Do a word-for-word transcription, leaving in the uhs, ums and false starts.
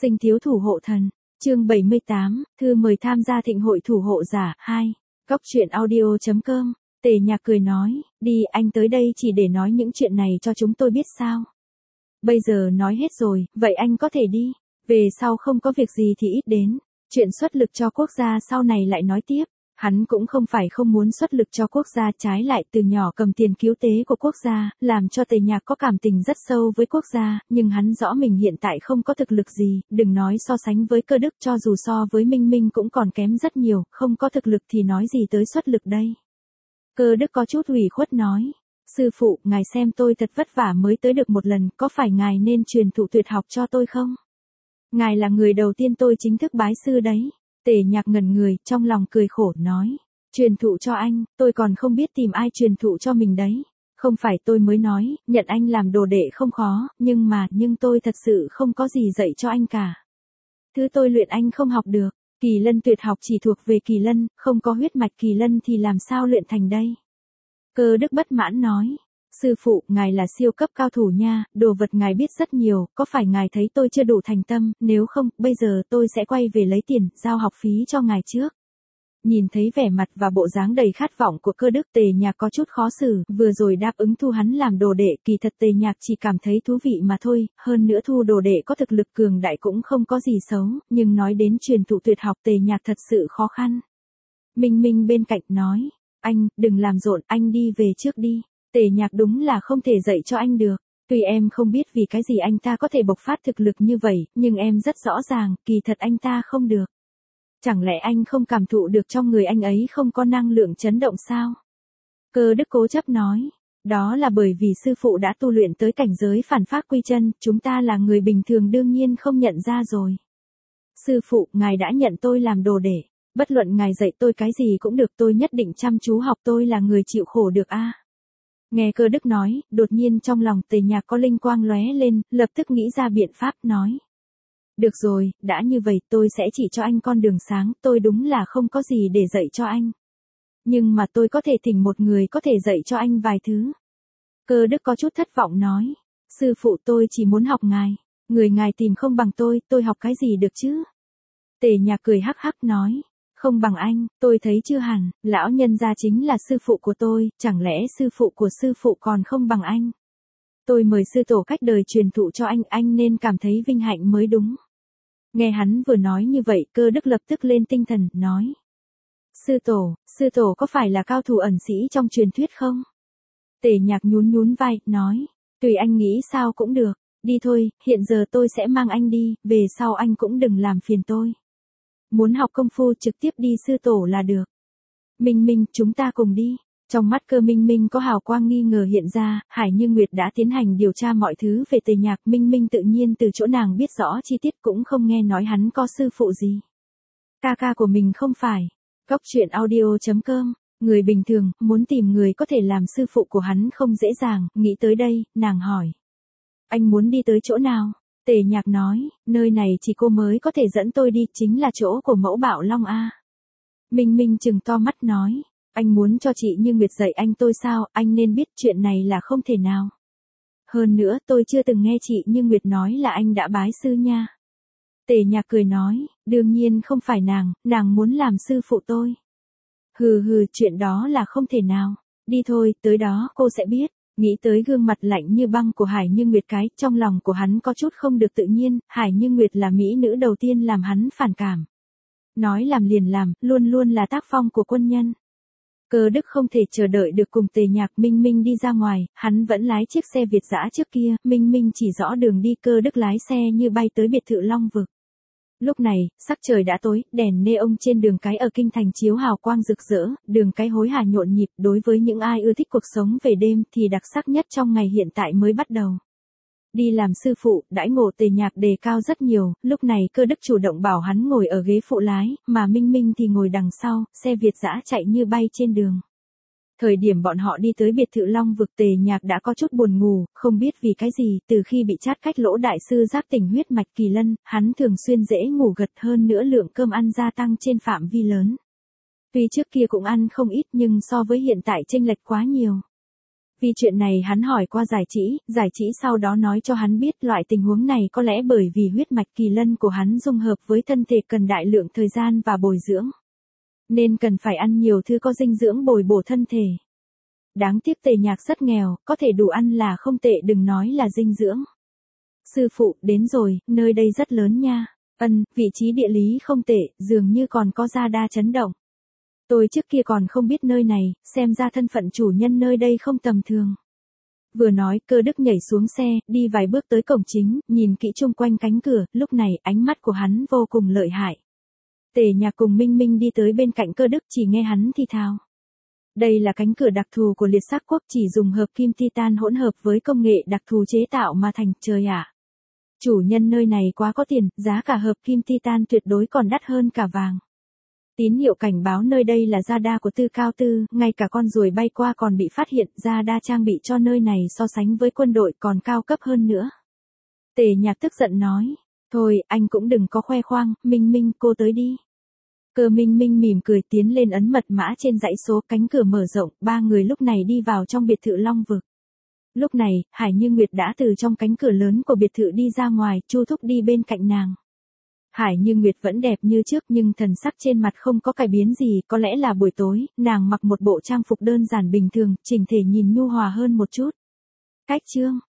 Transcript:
Sinh thiếu thủ hộ thần, chương bảy mươi tám, thư mời tham gia thịnh hội thủ hộ giả, hai. Góc truyện audio chấm com, Tề Nhạc cười nói, đi anh tới đây chỉ để nói những chuyện này cho chúng tôi biết sao. Bây giờ nói hết rồi, vậy anh có thể đi, về sau không có việc gì thì ít đến, chuyện xuất lực cho quốc gia sau này lại nói tiếp. Hắn cũng không phải không muốn xuất lực cho quốc gia, trái lại từ nhỏ cầm tiền cứu tế của quốc gia, làm cho Tề Nhạc có cảm tình rất sâu với quốc gia, nhưng hắn rõ mình hiện tại không có thực lực gì, đừng nói so sánh với Cơ Đức, cho dù so với Minh Minh cũng còn kém rất nhiều, không có thực lực thì nói gì tới xuất lực đây. Cơ Đức có chút ủy khuất nói, sư phụ, ngài xem tôi thật vất vả mới tới được một lần, có phải ngài nên truyền thụ tuyệt học cho tôi không? Ngài là người đầu tiên tôi chính thức bái sư đấy. Tề Nhạc ngẩn người, trong lòng cười khổ nói, truyền thụ cho anh, tôi còn không biết tìm ai truyền thụ cho mình đấy. Không phải tôi mới nói, nhận anh làm đồ đệ không khó, nhưng mà, nhưng tôi thật sự không có gì dạy cho anh cả. Thứ tôi luyện anh không học được, Kỳ Lân tuyệt học chỉ thuộc về Kỳ Lân, không có huyết mạch Kỳ Lân thì làm sao luyện thành đây? Cơ Đức bất mãn nói, sư phụ, ngài là siêu cấp cao thủ nha, đồ vật ngài biết rất nhiều, có phải ngài thấy tôi chưa đủ thành tâm, nếu không, bây giờ tôi sẽ quay về lấy tiền, giao học phí cho ngài trước. Nhìn thấy vẻ mặt và bộ dáng đầy khát vọng của Cơ Đức, Tề Nhạc có chút khó xử, vừa rồi đáp ứng thu hắn làm đồ đệ, kỳ thật Tề Nhạc chỉ cảm thấy thú vị mà thôi, hơn nữa thu đồ đệ có thực lực cường đại cũng không có gì xấu, nhưng nói đến truyền thụ tuyệt học Tề Nhạc thật sự khó khăn. Minh Minh bên cạnh nói, anh, đừng làm rộn, anh đi về trước đi. Tề Nhạc đúng là không thể dạy cho anh được, tuy em không biết vì cái gì anh ta có thể bộc phát thực lực như vậy, nhưng em rất rõ ràng, kỳ thật anh ta không được. Chẳng lẽ anh không cảm thụ được trong người anh ấy không có năng lượng chấn động sao? Cơ Đức cố chấp nói, đó là bởi vì sư phụ đã tu luyện tới cảnh giới phản pháp quy chân, chúng ta là người bình thường đương nhiên không nhận ra rồi. Sư phụ, ngài đã nhận tôi làm đồ đệ, bất luận ngài dạy tôi cái gì cũng được, tôi nhất định chăm chú học, tôi là người chịu khổ được a. À? Nghe Cơ Đức nói, đột nhiên trong lòng Tề Nhạc có linh quang lóe lên, lập tức nghĩ ra biện pháp nói. Được rồi, đã như vậy tôi sẽ chỉ cho anh con đường sáng, tôi đúng là không có gì để dạy cho anh. Nhưng mà tôi có thể thỉnh một người có thể dạy cho anh vài thứ. Cơ Đức có chút thất vọng nói, sư phụ tôi chỉ muốn học ngài, người ngài tìm không bằng tôi, tôi học cái gì được chứ? Tề Nhạc cười hắc hắc nói. Không bằng anh, tôi thấy chưa hẳn, lão nhân gia chính là sư phụ của tôi, chẳng lẽ sư phụ của sư phụ còn không bằng anh? Tôi mời sư tổ cách đời truyền thụ cho anh, anh nên cảm thấy vinh hạnh mới đúng. Nghe hắn vừa nói như vậy, Cơ Đức lập tức lên tinh thần, nói. Sư tổ, sư tổ có phải là cao thủ ẩn sĩ trong truyền thuyết không? Tề Nhạc nhún nhún vai, nói, tùy anh nghĩ sao cũng được, đi thôi, hiện giờ tôi sẽ mang anh đi, về sau anh cũng đừng làm phiền tôi. Muốn học công phu trực tiếp đi sư tổ là được. Minh Minh, chúng ta cùng đi. Trong mắt Cơ Minh Minh có hào quang nghi ngờ hiện ra, Hải Như Nguyệt đã tiến hành điều tra mọi thứ về Tề Nhạc, Minh Minh tự nhiên từ chỗ nàng biết rõ chi tiết, cũng không nghe nói hắn có sư phụ gì. Ca ca của mình không phải. Góc truyện audio chấm com, người bình thường, muốn tìm người có thể làm sư phụ của hắn không dễ dàng, nghĩ tới đây, nàng hỏi. Anh muốn đi tới chỗ nào? Tề Nhạc nói, nơi này chỉ cô mới có thể dẫn tôi đi, chính là chỗ của mẫu Bảo Long a. Minh Minh trừng to mắt nói, anh muốn cho chị Như Nguyệt dạy anh tôi sao, anh nên biết chuyện này là không thể nào. Hơn nữa tôi chưa từng nghe chị Như Nguyệt nói là anh đã bái sư nha. Tề Nhạc cười nói, đương nhiên không phải nàng, nàng muốn làm sư phụ tôi. Hừ hừ, chuyện đó là không thể nào, đi thôi, tới đó cô sẽ biết. Nghĩ tới gương mặt lạnh như băng của Hải Như Nguyệt, cái trong lòng của hắn có chút không được tự nhiên, Hải Như Nguyệt là mỹ nữ đầu tiên làm hắn phản cảm. Nói làm liền làm, luôn luôn là tác phong của quân nhân. Cơ Đức không thể chờ đợi được cùng Tề Nhạc Minh Minh đi ra ngoài, hắn vẫn lái chiếc xe Việt dã trước kia, Minh Minh chỉ rõ đường đi, Cơ Đức lái xe như bay tới biệt thự Long Vực. Lúc này, sắc trời đã tối, đèn neon trên đường cái ở kinh thành chiếu hào quang rực rỡ, đường cái hối hả nhộn nhịp, đối với những ai ưa thích cuộc sống về đêm thì đặc sắc nhất trong ngày hiện tại mới bắt đầu. Đi làm sư phụ, đãi ngộ Tề Nhạc đề cao rất nhiều, lúc này Cơ Đức chủ động bảo hắn ngồi ở ghế phụ lái, mà Minh Minh thì ngồi đằng sau, xe Việt dã chạy như bay trên đường. Thời điểm bọn họ đi tới biệt thự Long Vực, Tề Nhạc đã có chút buồn ngủ, không biết vì cái gì, từ khi bị chát cách lỗ đại sư giác tỉnh huyết mạch Kỳ Lân, hắn thường xuyên dễ ngủ gật, hơn nữa lượng cơm ăn gia tăng trên phạm vi lớn. Tuy trước kia cũng ăn không ít nhưng so với hiện tại chênh lệch quá nhiều. Vì chuyện này hắn hỏi qua giải trí, giải trí sau đó nói cho hắn biết loại tình huống này có lẽ bởi vì huyết mạch kỳ lân của hắn dung hợp với thân thể cần đại lượng thời gian và bồi dưỡng. Nên cần phải ăn nhiều thứ có dinh dưỡng bồi bổ thân thể. Đáng tiếc Tề Nhạc rất nghèo, có thể đủ ăn là không tệ đừng nói là dinh dưỡng. Sư phụ, đến rồi, nơi đây rất lớn nha. Ân, vị trí địa lý không tệ, dường như còn có gia đa chấn động. Tôi trước kia còn không biết nơi này, xem ra thân phận chủ nhân nơi đây không tầm thường. Vừa nói, Cơ Đức nhảy xuống xe, đi vài bước tới cổng chính, nhìn kỹ chung quanh cánh cửa, lúc này ánh mắt của hắn vô cùng lợi hại. Tề Nhạc cùng Minh Minh đi tới bên cạnh Cơ Đức chỉ nghe hắn thì thào. Đây là cánh cửa đặc thù của liệt sắc quốc chỉ dùng hợp kim titan hỗn hợp với công nghệ đặc thù chế tạo mà thành, trời ạ. Chủ nhân nơi này quá có tiền, giá cả hợp kim titan tuyệt đối còn đắt hơn cả vàng. Tín hiệu cảnh báo nơi đây là gia đa của Tư Cao Tư, ngay cả con ruồi bay qua còn bị phát hiện, gia đa trang bị cho nơi này so sánh với quân đội còn cao cấp hơn nữa. Tề Nhạc tức giận nói, thôi anh cũng đừng có khoe khoang, Minh Minh cô tới đi. Cơ Minh Minh mỉm cười tiến lên ấn mật mã trên dãy số, cánh cửa mở rộng, ba người lúc này đi vào trong biệt thự Long Vực. Lúc này, Hải Như Nguyệt đã từ trong cánh cửa lớn của biệt thự đi ra ngoài, Chu Thúc đi bên cạnh nàng. Hải Như Nguyệt vẫn đẹp như trước nhưng thần sắc trên mặt không có cải biến gì, có lẽ là buổi tối, nàng mặc một bộ trang phục đơn giản bình thường, chỉnh thể nhìn nhu hòa hơn một chút. Cách chương